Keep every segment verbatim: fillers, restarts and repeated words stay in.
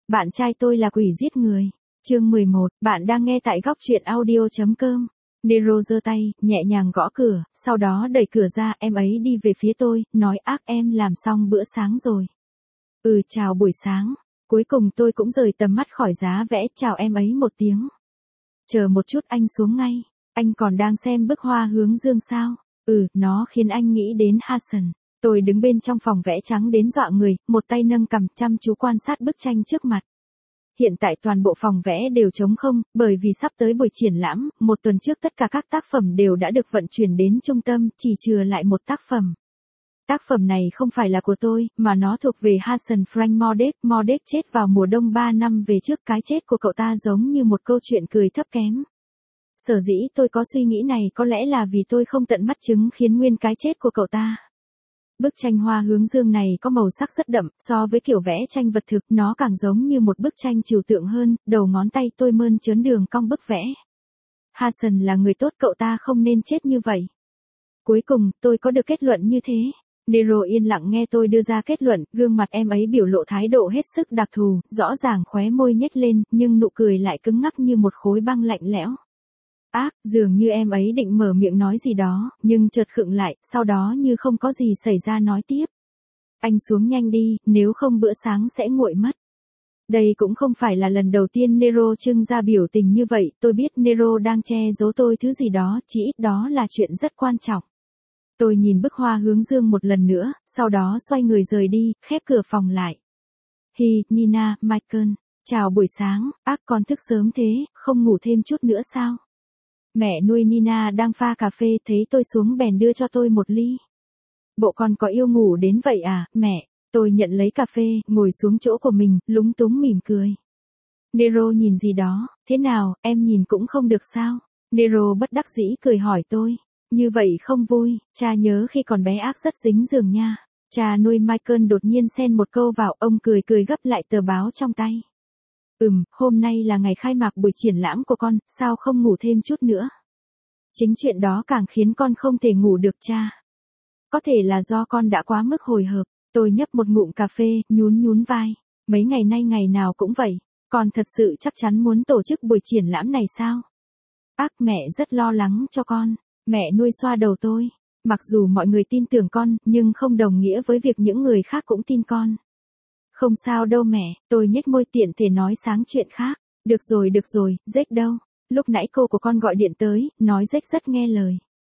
Bạn trai tôi là quỷ giết người. Chương mười một, bạn đang nghe tại góc truyện audio chấm com. Nero giơ tay, nhẹ nhàng gõ cửa, sau đó đẩy cửa ra, em ấy đi về phía tôi, nói ác em làm xong bữa sáng rồi. Ừ, chào buổi sáng. Cuối cùng tôi cũng rời tầm mắt khỏi giá vẽ, chào em ấy một tiếng. Chờ một chút, anh xuống ngay. Anh còn đang xem bức hoa hướng dương sao? Ừ, nó khiến anh nghĩ đến Hassan. Tôi đứng bên trong phòng vẽ trắng đến dọa người, một tay nâng cằm chăm chú quan sát bức tranh trước mặt. Hiện tại toàn bộ phòng vẽ đều trống không, bởi vì sắp tới buổi triển lãm, một tuần trước tất cả các tác phẩm đều đã được vận chuyển đến trung tâm, chỉ chừa lại một tác phẩm. Tác phẩm này không phải là của tôi, mà nó thuộc về Hassan Frank Modek. Modek chết vào mùa đông ba năm về trước, cái chết của cậu ta giống như một câu chuyện cười thấp kém. Sở dĩ tôi có suy nghĩ này có lẽ là vì tôi không tận mắt chứng kiến nguyên cái chết của cậu ta. Bức tranh hoa hướng dương này có màu sắc rất đậm, so với kiểu vẽ tranh vật thực, nó càng giống như một bức tranh trừu tượng hơn, đầu ngón tay tôi mơn trớn đường cong bức vẽ. Hassan là người tốt, cậu ta không nên chết như vậy. Cuối cùng, tôi có được kết luận như thế. Nero yên lặng nghe tôi đưa ra kết luận, gương mặt em ấy biểu lộ thái độ hết sức đặc thù, rõ ràng khóe môi nhếch lên, nhưng nụ cười lại cứng ngắc như một khối băng lạnh lẽo. Ác, dường như em ấy định mở miệng nói gì đó, nhưng chợt khựng lại, sau đó như không có gì xảy ra nói tiếp. Anh xuống nhanh đi, nếu không bữa sáng sẽ nguội mất. Đây cũng không phải là lần đầu tiên Nero trưng ra biểu tình như vậy, tôi biết Nero đang che giấu tôi thứ gì đó, chỉ ít đó là chuyện rất quan trọng. Tôi nhìn bức hoa hướng dương một lần nữa, sau đó xoay người rời đi, khép cửa phòng lại. Hi, Nina, Michael, chào buổi sáng, ác con thức sớm thế, không ngủ thêm chút nữa sao? Mẹ nuôi Nina đang pha cà phê, thấy tôi xuống bèn đưa cho tôi một ly. Bộ con có yêu ngủ đến vậy à, mẹ? Tôi nhận lấy cà phê, ngồi xuống chỗ của mình, lúng túng mỉm cười. Nero nhìn gì đó, thế nào, em nhìn cũng không được sao? Nero bất đắc dĩ cười hỏi tôi. Như vậy không vui, cha nhớ khi còn bé ác rất dính giường nha. Cha nuôi Michael đột nhiên xen một câu vào, ông cười cười gấp lại tờ báo trong tay. Ừm, hôm nay là ngày khai mạc buổi triển lãm của con, sao không ngủ thêm chút nữa? Chính chuyện đó càng khiến con không thể ngủ được cha. Có thể là do con đã quá mức hồi hộp. Tôi nhấp một ngụm cà phê, nhún nhún vai. Mấy ngày nay ngày nào cũng vậy. Con thật sự chắc chắn muốn tổ chức buổi triển lãm này sao? Ác, mẹ rất lo lắng cho con. Mẹ nuôi xoa đầu tôi. Mặc dù mọi người tin tưởng con, nhưng không đồng nghĩa với việc những người khác cũng tin con. Không sao đâu mẹ, tôi nhếch môi tiện thể nói sáng chuyện khác. Được rồi được rồi, Jack đâu? Lúc nãy cô của con gọi điện tới, nói Jack rất nghe lời.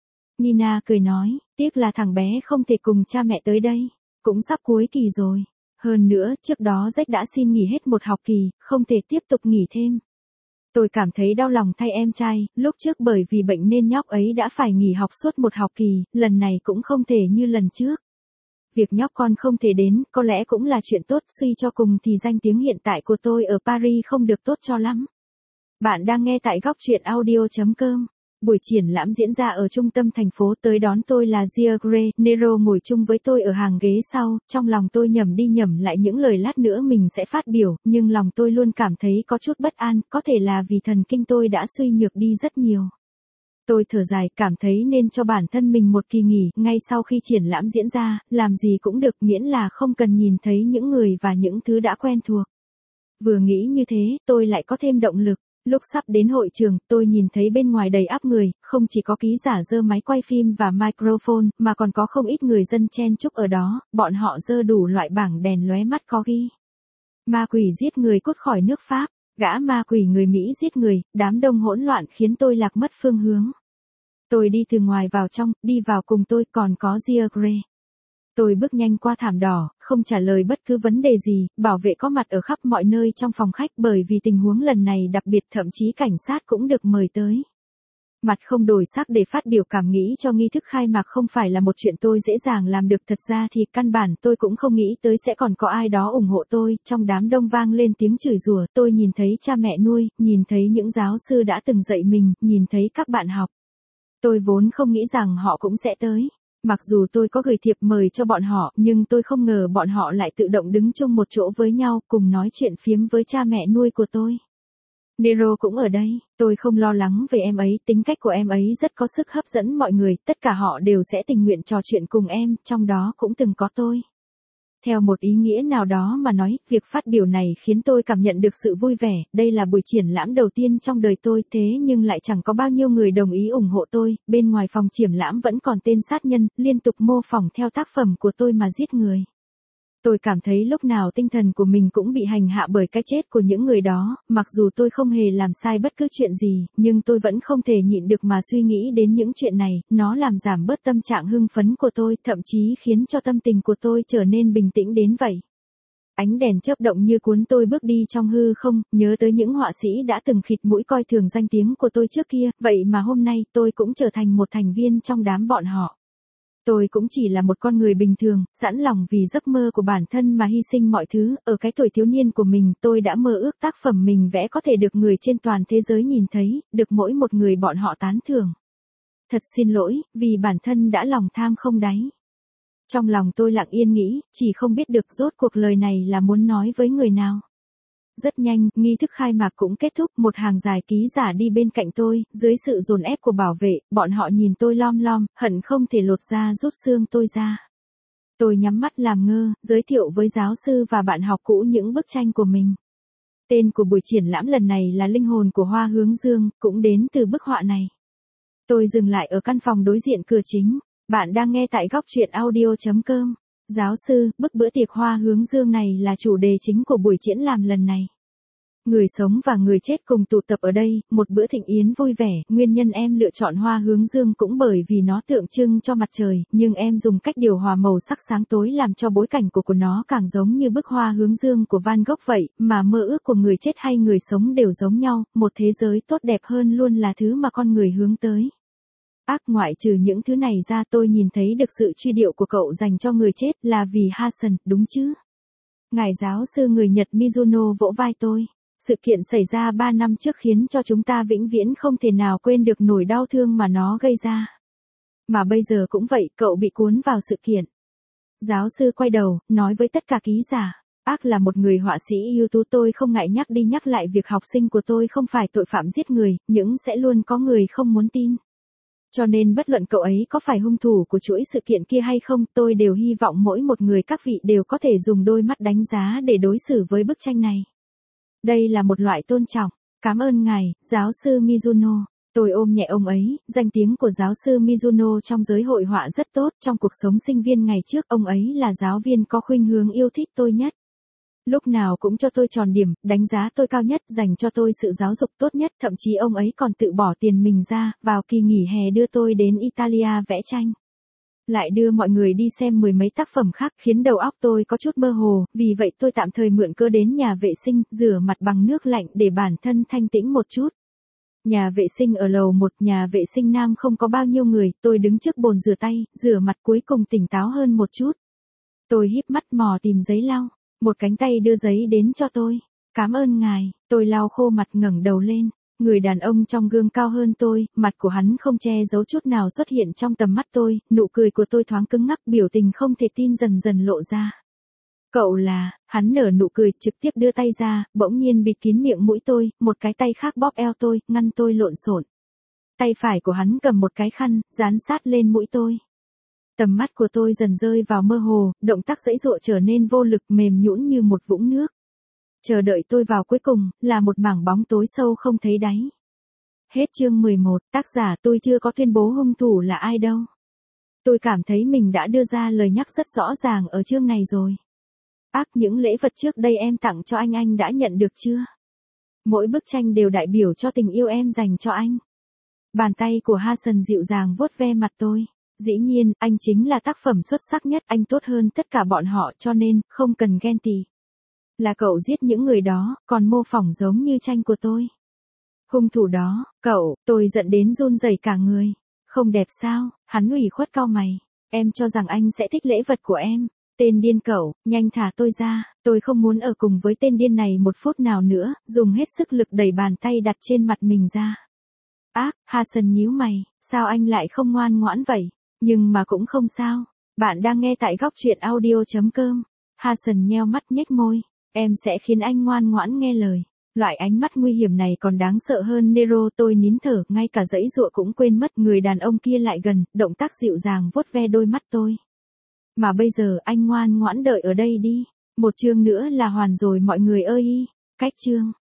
Nina cười nói, tiếc là thằng bé không thể cùng cha mẹ tới đây. Cũng sắp cuối kỳ rồi. Hơn nữa, trước đó Jack đã xin nghỉ hết một học kỳ, không thể tiếp tục nghỉ thêm. Tôi cảm thấy đau lòng thay em trai, lúc trước bởi vì bệnh nên nhóc ấy đã phải nghỉ học suốt một học kỳ, lần này cũng không thể như lần trước. Việc nhóc con không thể đến, có lẽ cũng là chuyện tốt, suy cho cùng thì danh tiếng hiện tại của tôi ở Paris không được tốt cho lắm. Bạn đang nghe tại góc truyện audio chấm com. Buổi triển lãm diễn ra ở trung tâm thành phố, tới đón tôi là Gia Gray. Nero ngồi chung với tôi ở hàng ghế sau, trong lòng tôi nhẩm đi nhẩm lại những lời lát nữa mình sẽ phát biểu, nhưng lòng tôi luôn cảm thấy có chút bất an, có thể là vì thần kinh tôi đã suy nhược đi rất nhiều. Tôi thở dài, cảm thấy nên cho bản thân mình một kỳ nghỉ, ngay sau khi triển lãm diễn ra, làm gì cũng được miễn là không cần nhìn thấy những người và những thứ đã quen thuộc. Vừa nghĩ như thế, tôi lại có thêm động lực. Lúc sắp đến hội trường, tôi nhìn thấy bên ngoài đầy ắp người, không chỉ có ký giả giơ máy quay phim và microphone, mà còn có không ít người dân chen chúc ở đó, bọn họ giơ đủ loại bảng đèn lóe mắt có ghi. Ma quỷ giết người cút khỏi nước Pháp, gã ma quỷ người Mỹ giết người, đám đông hỗn loạn khiến tôi lạc mất phương hướng. Tôi đi từ ngoài vào trong, đi vào cùng tôi còn có Gia Gray. Tôi bước nhanh qua thảm đỏ, không trả lời bất cứ vấn đề gì, bảo vệ có mặt ở khắp mọi nơi trong phòng khách bởi vì tình huống lần này đặc biệt, thậm chí cảnh sát cũng được mời tới. Mặt không đổi sắc để phát biểu cảm nghĩ cho nghi thức khai mạc không phải là một chuyện tôi dễ dàng làm được, thật ra thì căn bản tôi cũng không nghĩ tới sẽ còn có ai đó ủng hộ tôi, trong đám đông vang lên tiếng chửi rủa, tôi nhìn thấy cha mẹ nuôi, nhìn thấy những giáo sư đã từng dạy mình, nhìn thấy các bạn học. Tôi vốn không nghĩ rằng họ cũng sẽ tới. Mặc dù tôi có gửi thiệp mời cho bọn họ, nhưng tôi không ngờ bọn họ lại tự động đứng chung một chỗ với nhau, cùng nói chuyện phiếm với cha mẹ nuôi của tôi. Nero cũng ở đây, tôi không lo lắng về em ấy, tính cách của em ấy rất có sức hấp dẫn mọi người, tất cả họ đều sẽ tình nguyện trò chuyện cùng em, trong đó cũng từng có tôi. Theo một ý nghĩa nào đó mà nói, việc phát biểu này khiến tôi cảm nhận được sự vui vẻ, đây là buổi triển lãm đầu tiên trong đời tôi, thế nhưng lại chẳng có bao nhiêu người đồng ý ủng hộ tôi, bên ngoài phòng triển lãm vẫn còn tên sát nhân, liên tục mô phỏng theo tác phẩm của tôi mà giết người. Tôi cảm thấy lúc nào tinh thần của mình cũng bị hành hạ bởi cái chết của những người đó, mặc dù tôi không hề làm sai bất cứ chuyện gì, nhưng tôi vẫn không thể nhịn được mà suy nghĩ đến những chuyện này, nó làm giảm bớt tâm trạng hưng phấn của tôi, thậm chí khiến cho tâm tình của tôi trở nên bình tĩnh đến vậy. Ánh đèn chớp động như cuốn tôi bước đi trong hư không, nhớ tới những họa sĩ đã từng khịt mũi coi thường danh tiếng của tôi trước kia, vậy mà hôm nay tôi cũng trở thành một thành viên trong đám bọn họ. Tôi cũng chỉ là một con người bình thường, sẵn lòng vì giấc mơ của bản thân mà hy sinh mọi thứ, ở cái tuổi thiếu niên của mình tôi đã mơ ước tác phẩm mình vẽ có thể được người trên toàn thế giới nhìn thấy, được mỗi một người bọn họ tán thưởng. Thật xin lỗi, vì bản thân đã lòng tham không đáy. Trong lòng tôi lặng yên nghĩ, chỉ không biết được rốt cuộc lời này là muốn nói với người nào. Rất nhanh, nghi thức khai mạc cũng kết thúc, một hàng dài ký giả đi bên cạnh tôi, dưới sự dồn ép của bảo vệ, bọn họ nhìn tôi lom lom, hận không thể lột da rút xương tôi ra. Tôi nhắm mắt làm ngơ, giới thiệu với giáo sư và bạn học cũ những bức tranh của mình. Tên của buổi triển lãm lần này là Linh hồn của Hoa Hướng Dương, cũng đến từ bức họa này. Tôi dừng lại ở căn phòng đối diện cửa chính. Bạn đang nghe tại góc truyện audio chấm com. Giáo sư, bức bữa tiệc Hoa Hướng Dương này là chủ đề chính của buổi triển lãm lần này. Người sống và người chết cùng tụ tập ở đây, một bữa thịnh yến vui vẻ, nguyên nhân em lựa chọn Hoa Hướng Dương cũng bởi vì nó tượng trưng cho mặt trời, nhưng em dùng cách điều hòa màu sắc sáng tối làm cho bối cảnh của của nó càng giống như bức Hoa Hướng Dương của Van Gogh vậy, mà mơ ước của người chết hay người sống đều giống nhau, một thế giới tốt đẹp hơn luôn là thứ mà con người hướng tới. Ác, ngoại trừ những thứ này ra, tôi nhìn thấy được sự truy điệu của cậu dành cho người chết là vì Hasan, đúng chứ? Ngài giáo sư người Nhật Mizuno vỗ vai tôi. Sự kiện xảy ra ba năm trước khiến cho chúng ta vĩnh viễn không thể nào quên được nỗi đau thương mà nó gây ra. Mà bây giờ cũng vậy, cậu bị cuốn vào sự kiện. Giáo sư quay đầu, nói với tất cả ký giả. Ác là một người họa sĩ ưu tú, tôi không ngại nhắc đi nhắc lại việc học sinh của tôi không phải tội phạm giết người, nhưng sẽ luôn có người không muốn tin. Cho nên bất luận cậu ấy có phải hung thủ của chuỗi sự kiện kia hay không, tôi đều hy vọng mỗi một người các vị đều có thể dùng đôi mắt đánh giá để đối xử với bức tranh này. Đây là một loại tôn trọng. Cảm ơn ngài, giáo sư Mizuno. Tôi ôm nhẹ ông ấy, danh tiếng của giáo sư Mizuno trong giới hội họa rất tốt, trong cuộc sống sinh viên ngày trước, ông ấy là giáo viên có khuynh hướng yêu thích tôi nhất. Lúc nào cũng cho tôi tròn điểm, đánh giá tôi cao nhất, dành cho tôi sự giáo dục tốt nhất, thậm chí ông ấy còn tự bỏ tiền mình ra, vào kỳ nghỉ hè đưa tôi đến Italia vẽ tranh. Lại đưa mọi người đi xem mười mấy tác phẩm khác, khiến đầu óc tôi có chút mơ hồ, vì vậy tôi tạm thời mượn cơ đến nhà vệ sinh, rửa mặt bằng nước lạnh để bản thân thanh tĩnh một chút. Nhà vệ sinh ở lầu một, nhà vệ sinh nam không có bao nhiêu người, tôi đứng trước bồn rửa tay, rửa mặt cuối cùng tỉnh táo hơn một chút. Tôi híp mắt mò tìm giấy lau. Một cánh tay đưa giấy đến cho tôi. Cảm ơn ngài, tôi lau khô mặt ngẩng đầu lên. Người đàn ông trong gương cao hơn tôi, mặt của hắn không che giấu chút nào xuất hiện trong tầm mắt tôi, nụ cười của tôi thoáng cứng ngắc, biểu tình không thể tin dần dần lộ ra. Cậu là, hắn nở nụ cười, trực tiếp đưa tay ra, bỗng nhiên bịt kín miệng mũi tôi, một cái tay khác bóp eo tôi, ngăn tôi lộn xộn. Tay phải của hắn cầm một cái khăn, dán sát lên mũi tôi. Tầm mắt của tôi dần rơi vào mơ hồ, động tác giãy giụa trở nên vô lực, mềm nhũn như một vũng nước. Chờ đợi tôi vào cuối cùng, là một mảng bóng tối sâu không thấy đáy. Hết chương mười một, tác giả tôi chưa có tuyên bố hung thủ là ai đâu. Tôi cảm thấy mình đã đưa ra lời nhắc rất rõ ràng ở chương này rồi. Ác, những lễ vật trước đây em tặng cho anh anh đã nhận được chưa? Mỗi bức tranh đều đại biểu cho tình yêu em dành cho anh. Bàn tay của Hasan dịu dàng vuốt ve mặt tôi. Dĩ nhiên, anh chính là tác phẩm xuất sắc nhất, anh tốt hơn tất cả bọn họ cho nên, không cần ghen tị. Là cậu giết những người đó, còn mô phỏng giống như tranh của tôi. Hung thủ đó, cậu, tôi giận đến run rẩy cả người. Không đẹp sao, hắn ủy khuất cau mày. Em cho rằng anh sẽ thích lễ vật của em. Tên điên cậu, nhanh thả tôi ra, tôi không muốn ở cùng với tên điên này một phút nào nữa, dùng hết sức lực đẩy bàn tay đặt trên mặt mình ra. Ác, Hasan nhíu mày, sao anh lại không ngoan ngoãn vậy? Nhưng mà cũng không sao. Bạn đang nghe tại góc truyện audio chấm com. Hasan nheo mắt nhếch môi. Em sẽ khiến anh ngoan ngoãn nghe lời. Loại ánh mắt nguy hiểm này còn đáng sợ hơn Nero, tôi nín thở, ngay cả giãy giụa cũng quên mất. Người đàn ông kia lại gần, động tác dịu dàng vuốt ve đôi mắt tôi. Mà bây giờ anh ngoan ngoãn đợi ở đây đi. Một chương nữa là hoàn rồi mọi người ơi y. Cách chương.